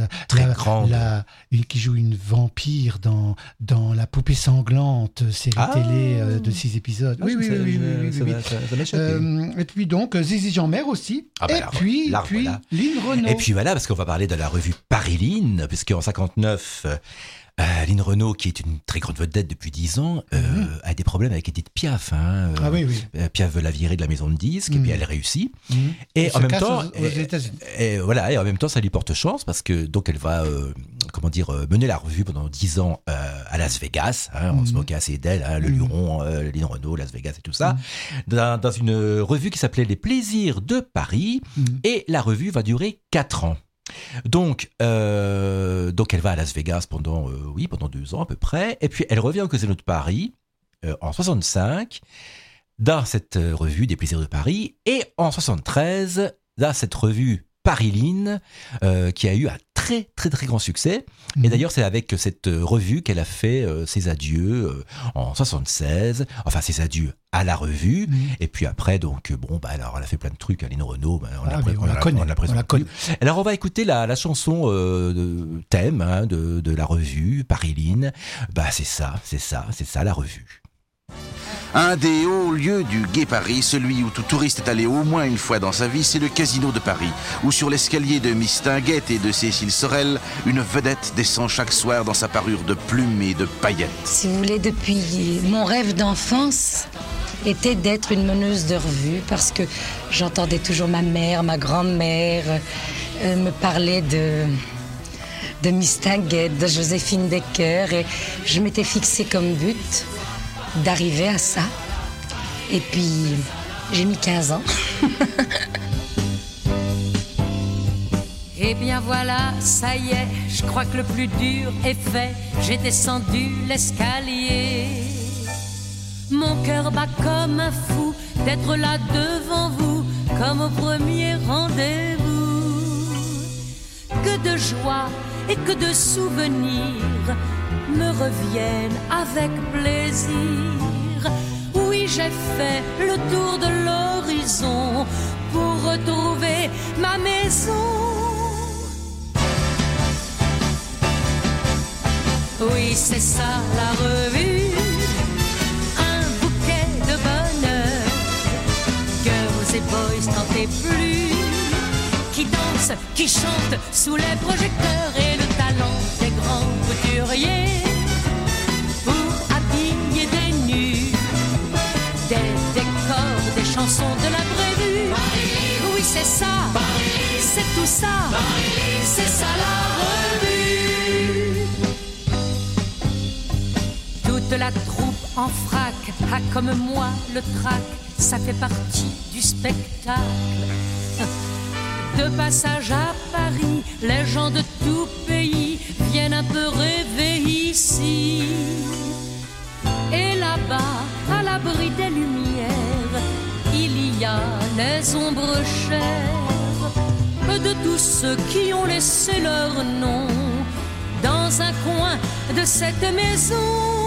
qui joue une vampire dans La Poupée Sanglante, série télé de 6 épisodes. Oui. Ça m'a échappé. Et puis donc Zizi Jeanmaire aussi. Puis Lynn Renaud. Et puis voilà, parce qu'on va parler de la revue Paris-Lynn, puisqu'en 59, Lynn Renaud, qui est une très grande vedette depuis 10 ans, a des problèmes avec Edith Piaf. Piaf veut la virer de la maison de disques, et puis elle réussit. Et en même temps, et en même temps, ça lui porte chance parce que donc elle va, mener la revue pendant 10 ans à Las Vegas. On se moquait assez d'elle, le Luron, Lynn Renaud, Las Vegas et tout ça, dans une revue qui s'appelait Les Plaisirs de Paris. Et la revue va durer 4 ans. Donc elle va à Las Vegas pendant 2 ans à peu près, et puis elle revient au Casino de Paris en 65 dans cette revue des Plaisirs de Paris, et en 73 dans cette revue Paris-Lynn qui a eu un très très très grand succès. Et d'ailleurs c'est avec cette revue qu'elle a fait ses adieux en 76, enfin ses adieux à la revue, et puis après alors elle a fait plein de trucs à Lynn Renaud, on la connaît. Alors on va écouter la chanson thème de la revue Paris-Lynn. C'est ça la revue. Un des hauts lieux du Gai Paris, celui où tout touriste est allé au moins une fois dans sa vie, c'est le Casino de Paris, où sur l'escalier de Mistinguett et de Cécile Sorel, une vedette descend chaque soir dans sa parure de plumes et de paillettes. Si vous voulez, depuis mon rêve d'enfance était d'être une meneuse de revue, parce que j'entendais toujours ma mère, ma grand-mère me parler de Mistinguett, de Joséphine Baker, et je m'étais fixée comme but d'arriver à ça. Et puis, j'ai mis 15 ans. Eh bien voilà, ça y est, je crois que le plus dur est fait. J'ai descendu l'escalier. Mon cœur bat comme un fou d'être là devant vous, comme au premier rendez-vous. Que de joie et que de souvenirs me reviennent avec plaisir. Oui, j'ai fait le tour de l'horizon pour retrouver ma maison. Oui, c'est ça la revue, un bouquet de bonheur. Girls et boys, n'en est plus, qui dansent, qui chantent sous les projecteurs, et le talent des grands couturiers pour habiller des nus, des décors, des chansons de la vraie vue. Oui, c'est ça, c'est tout ça, c'est ça la revue. Toute la troupe en frac a comme moi le trac, ça fait partie du spectacle. De passage à Paris, les gens de tout pays viennent un peu rêver ici. Et là-bas, à l'abri des lumières, il y a les ombres chères de tous ceux qui ont laissé leur nom dans dans un coin de cette maison.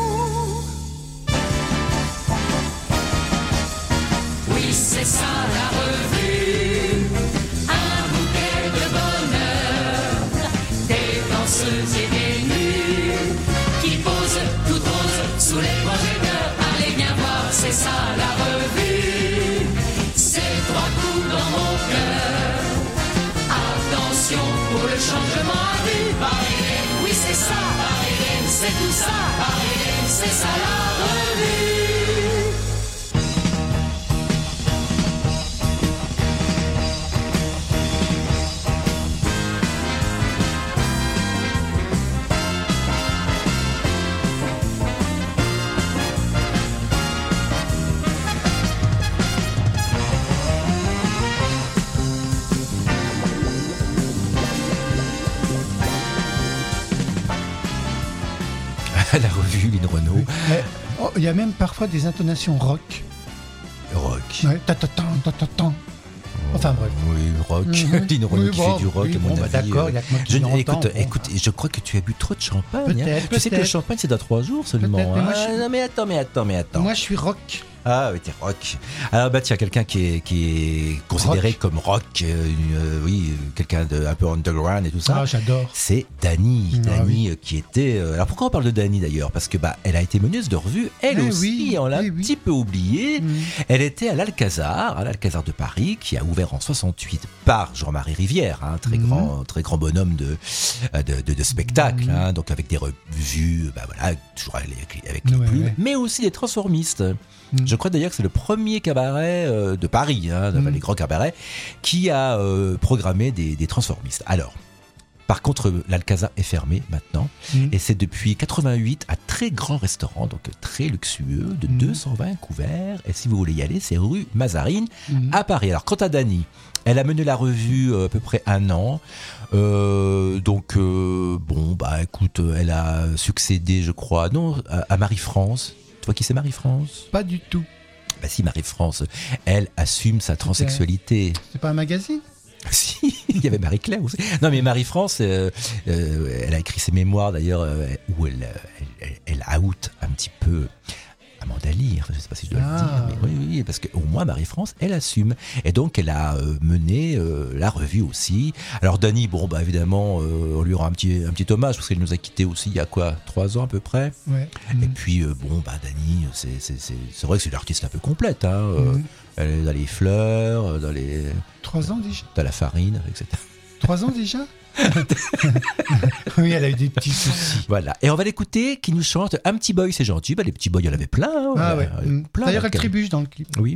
Oui, c'est ça la revue, un bouquet de bonheur, des danseuses et des nus qui posent tout rose sous les projecteurs. Allez viens voir, c'est ça la revue, c'est 3 coups dans mon cœur. Attention pour le changement à vue. Paris, oui c'est ça, Paris, c'est tout ça, Paris, c'est ça la revue. La revue Lynn Renaud. Il y a même parfois des intonations rock. Rock. Ouais, ta-ta-tan. Enfin bref. Oui, rock. Lynn Renaud qui fait du rock, à mon avis. D'accord, il y a que moi qui l'entends. Écoute, je crois que tu as bu trop de champagne. Peut-être. Tu sais que le champagne, c'est dans 3 jours seulement. Non, mais attends. Moi, je suis rock. Ah oui, t'es rock. Alors bah tiens, quelqu'un qui est considéré comme rock, quelqu'un de un peu underground et tout ça. Ah, j'adore. C'est Dany. Dany qui était. Alors pourquoi on parle de Dany d'ailleurs? Parce que elle a été meneuse de revue, elle aussi. On l'a un petit peu oublié. Elle était à l'Alcazar de Paris, qui a ouvert en 68 par Jean-Marie Rivière, très grand bonhomme de spectacle, donc avec des revues, toujours avec les plumes, mais aussi des transformistes. Je crois d'ailleurs que c'est le premier cabaret de Paris, les grands cabarets, qui a programmé des transformistes. Alors, par contre, l'Alcazar est fermé maintenant, et c'est depuis 88 un très grand restaurant, donc très luxueux, de 220 couverts. Et si vous voulez y aller, c'est rue Mazarine à Paris. Alors, quant à Dany, elle a mené la revue à peu près 1 an. Écoute, elle a succédé, je crois, à Marie-France. Tu vois qui c'est Marie-France? Pas du tout. Bah si, Marie-France, elle assume sa transsexualité. C'est pas un magazine? Si, il y avait Marie-Claire aussi. Non, mais Marie-France, elle a écrit ses mémoires d'ailleurs, où elle out un petit peu Amanda Lear, je ne sais pas si je dois le dire, mais oui, parce qu'au moins Marie-France, elle assume. Et donc, elle a mené la revue aussi. Alors, Dany, évidemment, on lui rend un petit hommage, parce qu'elle nous a quittés aussi il y a 3 ans à peu près. Ouais. Et puis, Dany, c'est vrai que c'est l'artiste un peu complète. Elle est dans les fleurs, dans les... 3 ans déjà. Dans la farine, etc. 3 ans déjà. Oui, elle a eu des petits soucis. Voilà. Et on va l'écouter qui nous chante Un petit boy, c'est gentil. Les petits boys, il y en avait plein. Plein. D'ailleurs, elle trébuche dans le clip. Oui.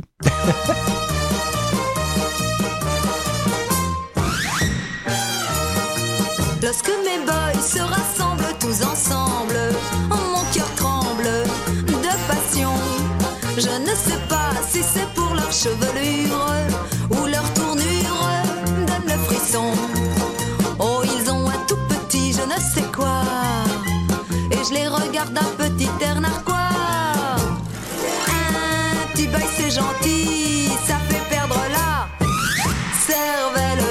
Lorsque mes boys se rassemblent tous ensemble, mon cœur tremble de passion. Je ne sais pas si c'est pour leur chevelure ou leur tournure donne le frisson. Oh, ils ont un tout petit je ne sais quoi, et je les regarde d'un petit air narquois. Un petit boy c'est gentil, ça fait perdre la cervelle.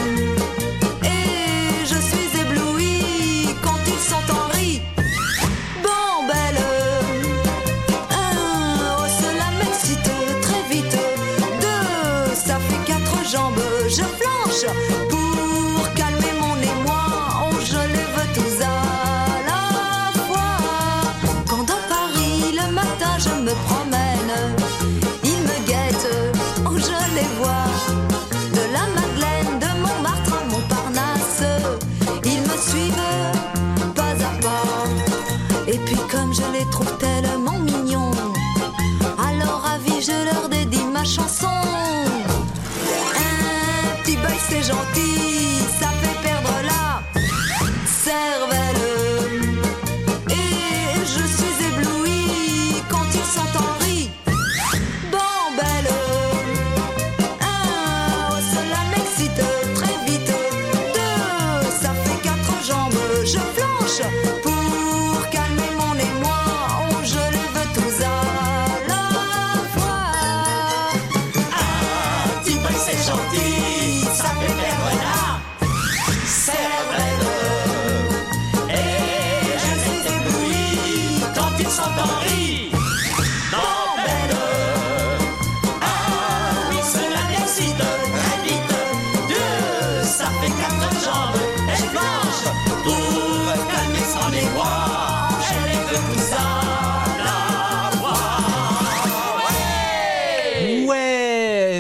Et je suis éblouie quand ils sont en riz. Bambelle. Oh, cela m'excite très vite. 2, ça fait 4 jambes, je flanche. Pour calmer mon émoi, oh, je les veux tous à la fois. Quand dans Paris le matin je me promène, ils me guettent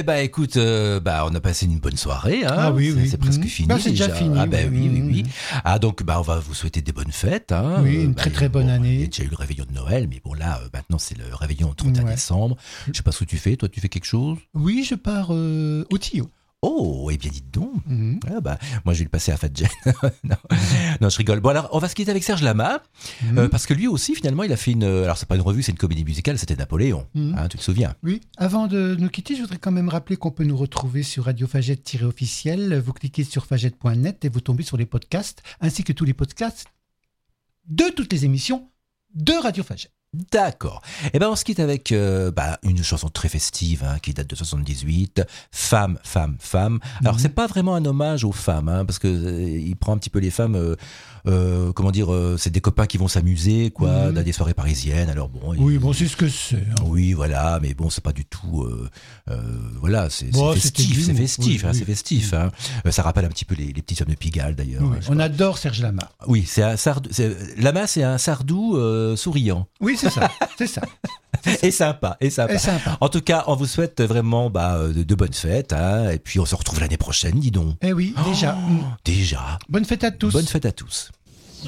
ben écoute, on a passé une bonne soirée. Hein. Ah oui, c'est presque fini. C'est déjà fini. Ah ben oui. Ah donc on va vous souhaiter des bonnes fêtes. Hein. Oui, une très bonne année. Il y a déjà eu le réveillon de Noël, mais bon là, maintenant c'est le réveillon au 31 décembre. Je sais pas ce que tu fais. Toi, tu fais quelque chose? Oui, je pars au Tio. Oh, eh bien dites donc. Moi je vais le passer à Fat Jen. non, je rigole. Bon alors, on va se quitter avec Serge Lama, parce que lui aussi finalement il a fait alors c'est pas une revue, c'est une comédie musicale, c'était Napoléon, hein, tu te souviens? Oui, avant de nous quitter, je voudrais quand même rappeler qu'on peut nous retrouver sur Radio Fagette-officiel, vous cliquez sur fagette.net et vous tombez sur les podcasts, ainsi que tous les podcasts de toutes les émissions de Radio Fagette. D'accord. Eh ben on se quitte avec une chanson très festive qui date de 78, Femme, femme, femme. Alors c'est pas vraiment un hommage aux femmes, parce que il prend un petit peu les femmes. C'est des copains qui vont s'amuser, dans des soirées parisiennes. Alors bon. C'est ce que c'est. Oui, voilà, mais bon, c'est pas du tout. C'est festif. C'est festif. Ça rappelle un petit peu les petits hommes de Pigalle d'ailleurs. Oui, on adore Serge Lama. Oui, Lama, c'est un sardou souriant. Oui, c'est ça. Et sympa. En tout cas, on vous souhaite vraiment de bonnes fêtes. Et puis, on se retrouve l'année prochaine, dis donc. Eh oui, déjà. Déjà. Bonne fête à tous. Bonne fête à tous. C'est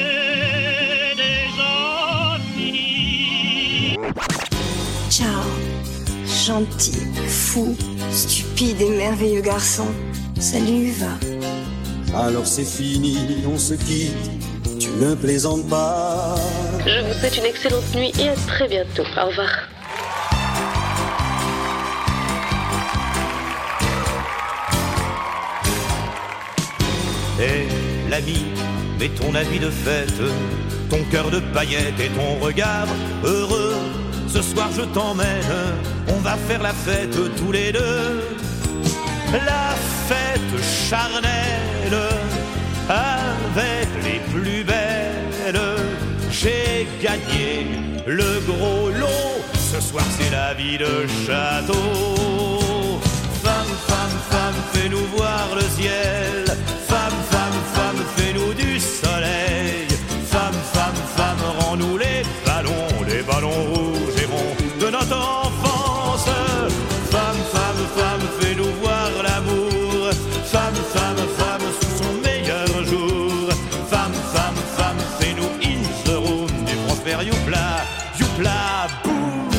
déjà fini. Ciao, gentil, fou, stupide et merveilleux garçon. Salut, va. Alors c'est fini, on se quitte. Tu ne plaisantes pas. Je vous souhaite une excellente nuit et à très bientôt. Au revoir. Et l'ami, mets ton habit de fête, ton cœur de paillettes et ton regard heureux. Ce soir je t'emmène, on va faire la fête tous les deux. La fête charnelle avec les plus belles. J'ai gagné le gros lot. Ce soir c'est la vie de château. Femme, femme, femme, fais-nous voir le ciel. Femme, femme, femme, fais-nous du soleil. Femme, femme, femme, rends-nous les ballons rouges et ronds de notre enfance. Femme, femme, femme, fais-nous voir l'amour. Femme, femme, femme, sous son meilleur jour. Femme, femme, femme, fais-nous in the room du Prosper Youpla, Youpla, boum.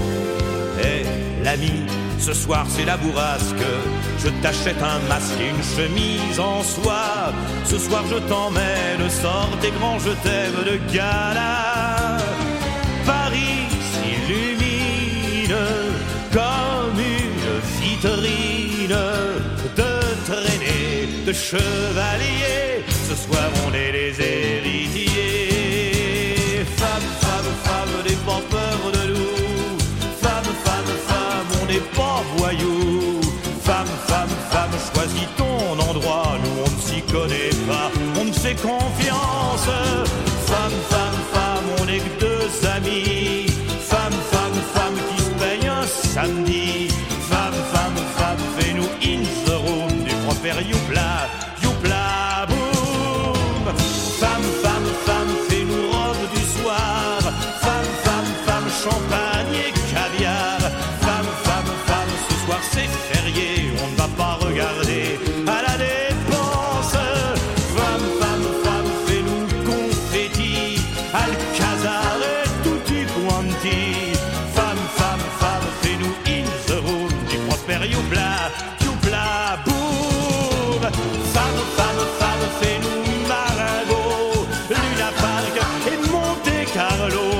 Et l'ami, ce soir c'est la bourrasque. Je t'achète un masque et une chemise en soie. Ce soir je t'emmène, sors tes grands je t'aime de gala. Paris s'illumine comme une vitrine de traînées de chevaliers. Ce soir on est les héritiers. Femme, femme, femme, n'aie pas peur de nous. Femme, femme, femme, on n'est pas voyous. Femme, femme, femme, choisis ton endroit. Nous on ne s'y connaît pas, on me fait confiance. Femme, femme, femme, on n'est que deux amis. Femme, femme, femme, qui se paye un samedi. Femme, femme, femme, fais-nous in the room du Prosper Youpla, Youpla, boum. Femme, femme, femme, fais-nous robe du soir. Femme, femme, femme, champagne et caviar. Femme, femme, femme, ce soir c'est férié, on ne va pas regarder à la dépense. Femme, femme, femme, fais-nous confetti, Alcazar et tutti quanti. Femme, femme, femme, fais-nous in the room du Prosper Youpla, Youpla, boum. Femme, femme, femme, fais-nous Marengo, Luna Park et Monte Carlo.